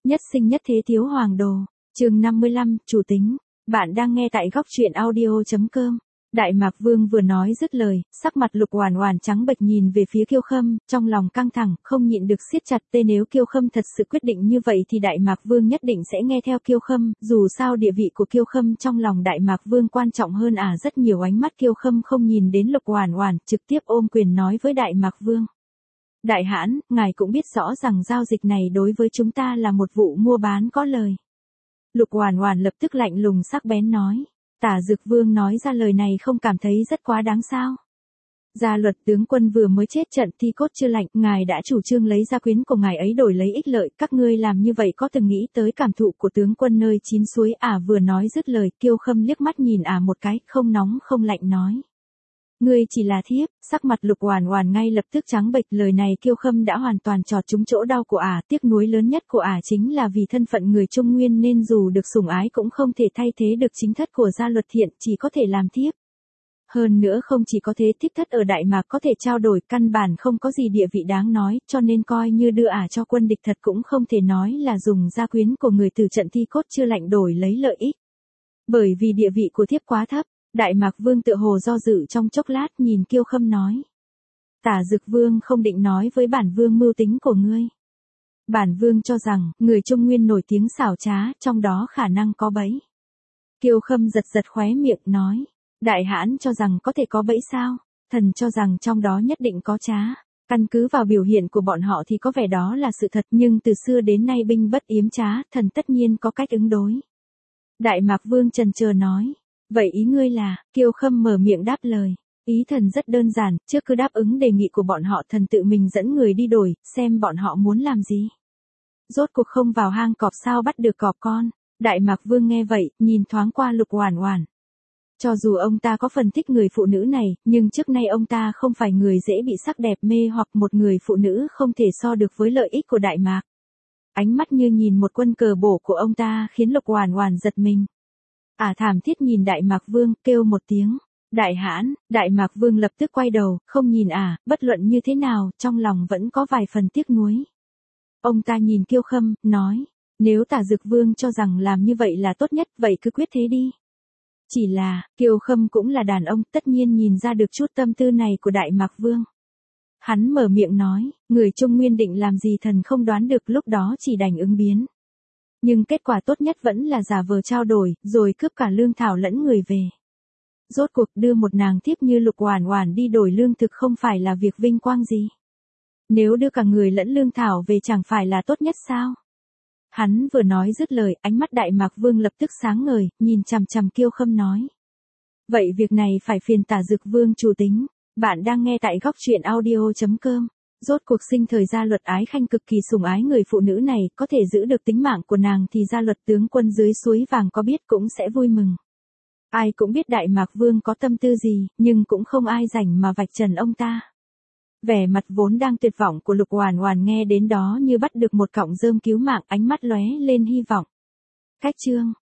Nhất sinh nhất thế thiếu hoàng đồ. Chương 55, chủ tính. Bạn đang nghe tại góc truyện audio.com. Đại Mạc Vương vừa nói dứt lời, sắc mặt Lục Oản Oản trắng bệch nhìn về phía Kiêu Khâm, trong lòng căng thẳng, không nhịn được siết chặt tê, nếu Kiêu Khâm thật sự quyết định như vậy thì Đại Mạc Vương nhất định sẽ nghe theo Kiêu Khâm, dù sao địa vị của Kiêu Khâm trong lòng Đại Mạc Vương quan trọng hơn rất nhiều. Ánh mắt Kiêu Khâm không nhìn đến Lục Oản Oản, trực tiếp ôm quyền nói với Đại Mạc Vương: Đại hãn, ngài cũng biết rõ rằng giao dịch này đối với chúng ta là một vụ mua bán có lời. Lục Oản Oản lập tức lạnh lùng sắc bén nói. Tả Dực Vương nói ra lời này không cảm thấy rất quá đáng sao? Gia Luật tướng quân vừa mới chết trận thi cốt chưa lạnh, ngài đã chủ trương lấy gia quyến của ngài ấy đổi lấy ích lợi, các ngươi làm như vậy có từng nghĩ tới cảm thụ của tướng quân nơi chín suối? Vừa nói dứt lời, Kiêu Khâm liếc mắt nhìn một cái, không nóng không lạnh nói: Ngươi chỉ là thiếp. Sắc mặt Lục Oản Oản ngay lập tức trắng bệch, lời này Kiêu Khâm đã hoàn toàn chọt trúng chỗ đau của tiếc nuối lớn nhất của chính là vì thân phận người Trung Nguyên nên dù được sủng ái cũng không thể thay thế được chính thất của Gia Luật Thiện, chỉ có thể làm thiếp. Hơn nữa không chỉ có thế, thiếp thất ở Đại Mạc có thể trao đổi, căn bản không có gì địa vị đáng nói, cho nên coi như đưa cho quân địch thật cũng không thể nói là dùng gia quyến của người từ trận thi cốt chưa lạnh đổi lấy lợi ích. Bởi vì địa vị của thiếp quá thấp. Đại Mạc Vương tựa hồ do dự trong chốc lát, nhìn Kiêu Khâm nói: Tả Dực Vương không định nói với bản vương mưu tính của ngươi. Bản vương cho rằng, người Trung Nguyên nổi tiếng xảo trá, trong đó khả năng có bẫy. Kiêu Khâm giật giật khóe miệng nói: Đại hãn cho rằng có thể có bẫy sao? Thần cho rằng trong đó nhất định có trá. Căn cứ vào biểu hiện của bọn họ thì có vẻ đó là sự thật, nhưng từ xưa đến nay binh bất yếm trá, thần tất nhiên có cách ứng đối. Đại Mạc Vương chần chờ nói: Vậy ý ngươi là? Kiêu Khâm mở miệng đáp lời: Ý thần rất đơn giản, trước cứ đáp ứng đề nghị của bọn họ, thần tự mình dẫn người đi đổi, xem bọn họ muốn làm gì. Rốt cuộc không vào hang cọp sao bắt được cọp con. Đại Mạc Vương nghe vậy, nhìn thoáng qua Lục Oản Oản. Cho dù ông ta có phần thích người phụ nữ này, nhưng trước nay ông ta không phải người dễ bị sắc đẹp mê hoặc, một người phụ nữ không thể so được với lợi ích của Đại Mạc. Ánh mắt như nhìn một quân cờ bổ của ông ta khiến Lục Oản Oản giật mình. Thảm thiết nhìn Đại Mạc Vương, kêu một tiếng: Đại hãn. Đại Mạc Vương lập tức quay đầu, không nhìn bất luận như thế nào, trong lòng vẫn có vài phần tiếc nuối. Ông ta nhìn Kiêu Khâm, nói: Nếu Tả Dực Vương cho rằng làm như vậy là tốt nhất, vậy cứ quyết thế đi. Chỉ là, Kiêu Khâm cũng là đàn ông, tất nhiên nhìn ra được chút tâm tư này của Đại Mạc Vương. Hắn mở miệng nói: Người Trung Nguyên định làm gì thần không đoán được, lúc đó chỉ đành ứng biến. Nhưng kết quả tốt nhất vẫn là giả vờ trao đổi, rồi cướp cả lương thảo lẫn người về. Rốt cuộc đưa một nàng thiếp như Lục Oản Oản đi đổi lương thực không phải là việc vinh quang gì. Nếu đưa cả người lẫn lương thảo về chẳng phải là tốt nhất sao? Hắn vừa nói dứt lời, ánh mắt Đại Mạc Vương lập tức sáng ngời, nhìn chằm chằm Kiêu Khâm nói: Vậy việc này phải phiền Tả Dực Vương chủ tính. Bạn đang nghe tại góc truyện audio.com. Rốt cuộc sinh thời Gia Luật Ái Khanh cực kỳ sủng ái người phụ nữ này, có thể giữ được tính mạng của nàng thì Gia Luật tướng quân dưới suối vàng có biết cũng sẽ vui mừng. Ai cũng biết Đại Mạc Vương có tâm tư gì, nhưng cũng không ai rảnh mà vạch trần ông ta. Vẻ mặt vốn đang tuyệt vọng của Lục Oản Oản nghe đến đó như bắt được một cọng rơm cứu mạng, ánh mắt lóe lên hy vọng. Cách chương